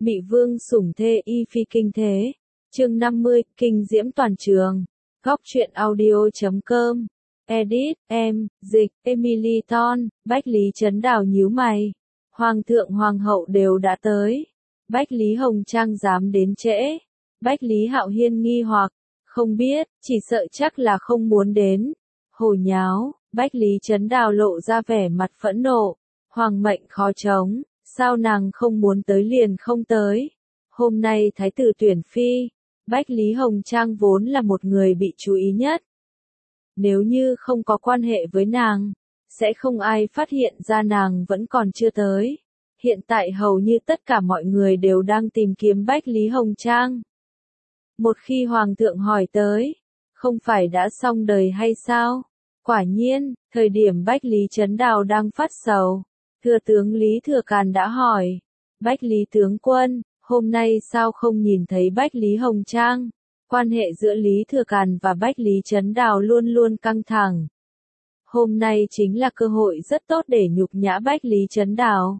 Mị vương sủng thê y phi kinh thế. Chương 50, kinh diễm toàn trường. Góc truyện audio.com. Edit, em, dịch, Emily Ton, Bách Lý Trấn Đào nhíu mày. Hoàng thượng hoàng hậu đều đã tới. Bách Lý Hồng Trang dám đến trễ. Bách Lý Hạo Hiên nghi hoặc, không biết, chỉ sợ chắc là không muốn đến. Hồ nháo, Bách Lý Trấn Đào lộ ra vẻ mặt phẫn nộ. Hoàng mệnh khó chống, sao nàng không muốn tới liền không tới. Hôm nay thái tử tuyển phi, Bách Lý Hồng Trang vốn là một người bị chú ý nhất. Nếu như không có quan hệ với nàng, sẽ không ai phát hiện ra nàng vẫn còn chưa tới. Hiện tại hầu như tất cả mọi người đều đang tìm kiếm Bách Lý Hồng Trang. Một khi Hoàng thượng hỏi tới, không phải đã xong đời hay sao? Quả nhiên, thời điểm Bách Lý Trấn Đào đang phát sầu, thừa tướng Lý Thừa Càn đã hỏi, Bách Lý tướng quân, hôm nay sao không nhìn thấy Bách Lý Hồng Trang? Quan hệ giữa Lý Thừa Càn và Bách Lý Trấn Đào luôn luôn căng thẳng. Hôm nay chính là cơ hội rất tốt để nhục nhã Bách Lý Trấn Đào.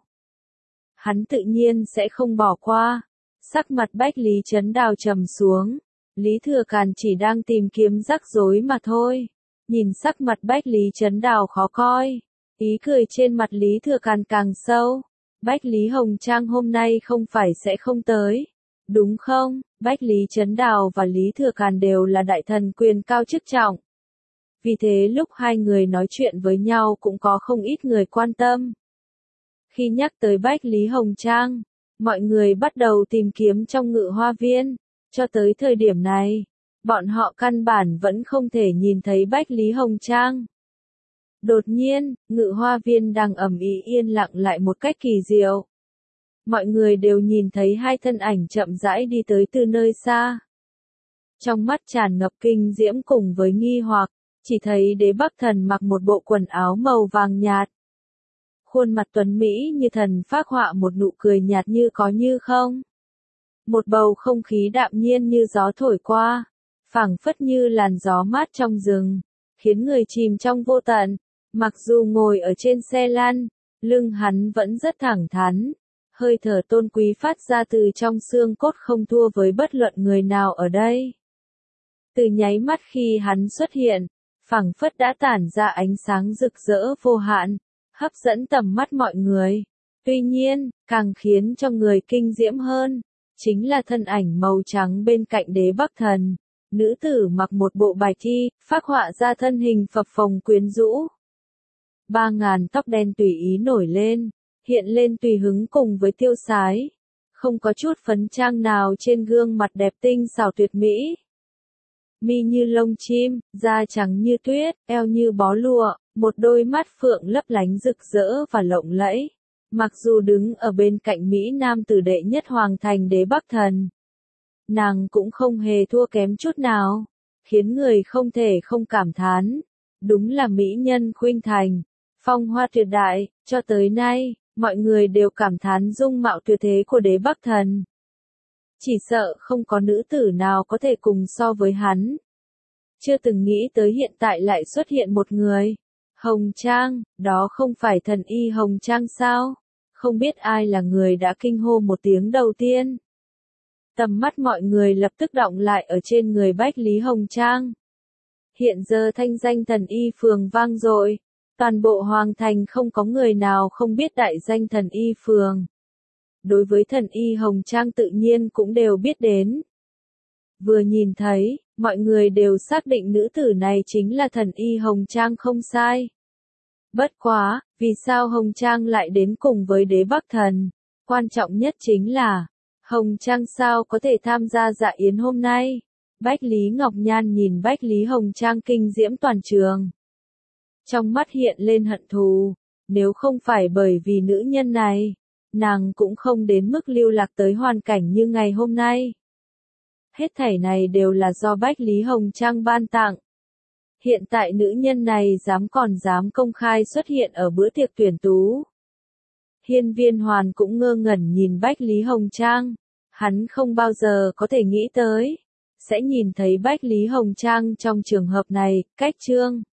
Hắn tự nhiên sẽ không bỏ qua. Sắc mặt Bách Lý Trấn Đào trầm xuống. Lý Thừa Càn chỉ đang tìm kiếm rắc rối mà thôi. Nhìn sắc mặt Bách Lý Trấn Đào khó coi. Ý cười trên mặt Lý Thừa Càn càng sâu. Bách Lý Hồng Trang hôm nay không phải sẽ không tới. Đúng không? Bách Lý Trấn Đào và Lý Thừa Càn đều là đại thần quyền cao chức trọng. Vì thế lúc hai người nói chuyện với nhau cũng có không ít người quan tâm. Khi nhắc tới Bách Lý Hồng Trang, mọi người bắt đầu tìm kiếm trong Ngự Hoa Viên. Cho tới thời điểm này, bọn họ căn bản vẫn không thể nhìn thấy Bách Lý Hồng Trang. Đột nhiên, Ngự Hoa Viên đang ầm ĩ yên lặng lại một cách kỳ diệu. Mọi người đều nhìn thấy hai thân ảnh chậm rãi đi tới từ nơi xa. Trong mắt tràn ngập kinh diễm cùng với nghi hoặc, chỉ thấy Đế Bắc Thần mặc một bộ quần áo màu vàng nhạt. Khuôn mặt tuấn mỹ như thần phác họa một nụ cười nhạt như có như không. Một bầu không khí đạm nhiên như gió thổi qua, phảng phất như làn gió mát trong rừng, khiến người chìm trong vô tận. Mặc dù ngồi ở trên xe lăn, lưng hắn vẫn rất thẳng thắn, hơi thở tôn quý phát ra từ trong xương cốt không thua với bất luận người nào ở đây. Từ nháy mắt khi hắn xuất hiện, phảng phất đã tản ra ánh sáng rực rỡ vô hạn, hấp dẫn tầm mắt mọi người. Tuy nhiên, càng khiến cho người kinh diễm hơn, chính là thân ảnh màu trắng bên cạnh Đế Bắc Thần. Nữ tử mặc một bộ bạch y, phác họa ra thân hình phập phồng quyến rũ. 3.000 tóc đen tùy ý nổi lên, hiện lên tùy hứng cùng với tiêu sái. Không có chút phấn trang nào trên gương mặt đẹp tinh xảo tuyệt mỹ. Mi như lông chim, da trắng như tuyết, eo như bó lụa, một đôi mắt phượng lấp lánh rực rỡ và lộng lẫy. Mặc dù đứng ở bên cạnh Mỹ Nam tử đệ nhất hoàng thành Đế Bắc Thần, nàng cũng không hề thua kém chút nào, khiến người không thể không cảm thán. Đúng là mỹ nhân khuynh thành, phong hoa tuyệt đại, cho tới nay, mọi người đều cảm thán dung mạo tuyệt thế của Đế Bắc Thần. Chỉ sợ không có nữ tử nào có thể cùng so với hắn. Chưa từng nghĩ tới hiện tại lại xuất hiện một người. Hồng Trang, đó không phải thần y Hồng Trang sao? Không biết ai là người đã kinh hô một tiếng đầu tiên. Tầm mắt mọi người lập tức đọng lại ở trên người Bách Lý Hồng Trang. Hiện giờ thanh danh thần y phường vang dội, toàn bộ hoàng thành không có người nào không biết đại danh thần y phường. Đối với thần y Hồng Trang tự nhiên cũng đều biết đến. Vừa nhìn thấy, mọi người đều xác định nữ tử này chính là thần y Hồng Trang không sai. Bất quá, vì sao Hồng Trang lại đến cùng với Đế Bắc Thần? Quan trọng nhất chính là, Hồng Trang sao có thể tham gia dạ yến hôm nay? Bách Lý Ngọc Nhan nhìn Bách Lý Hồng Trang kinh diễm toàn trường. Trong mắt hiện lên hận thù, nếu không phải bởi vì nữ nhân này, nàng cũng không đến mức lưu lạc tới hoàn cảnh như ngày hôm nay. Hết thảy này đều là do Bách Lý Hồng Trang ban tặng. Hiện tại nữ nhân này dám công khai xuất hiện ở bữa tiệc tuyển tú. Hiên Viên Hoàn cũng ngơ ngẩn nhìn Bách Lý Hồng Trang. Hắn không bao giờ có thể nghĩ tới sẽ nhìn thấy Bách Lý Hồng Trang trong trường hợp này. Cách chương